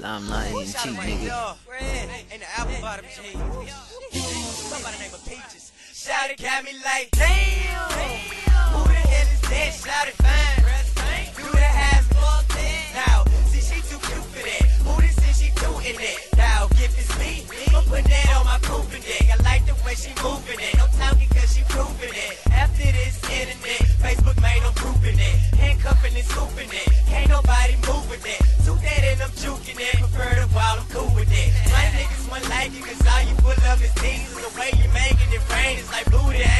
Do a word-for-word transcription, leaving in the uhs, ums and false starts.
I'm not eating cheap, nigga. Ain't the apple bottom cheese. Somebody named Peaches. Shout it, got me like, damn. Who the hell is that? Shout it, fine. Do the ass fuck now. See, she too cute for that. Who this is she doing that? Now, if it's me, I'm putting that on my pooping deck. I like the way she moving it. I'm talking cause she proving it. After this internet, Facebook made them proving it. Handcuffing and scooping it. Can't nobody move with that. Toot that and I'm juking it. Prefer the while I'm cool with it. My niggas want like it cause all you full of is things. The way you making it rain is like booty.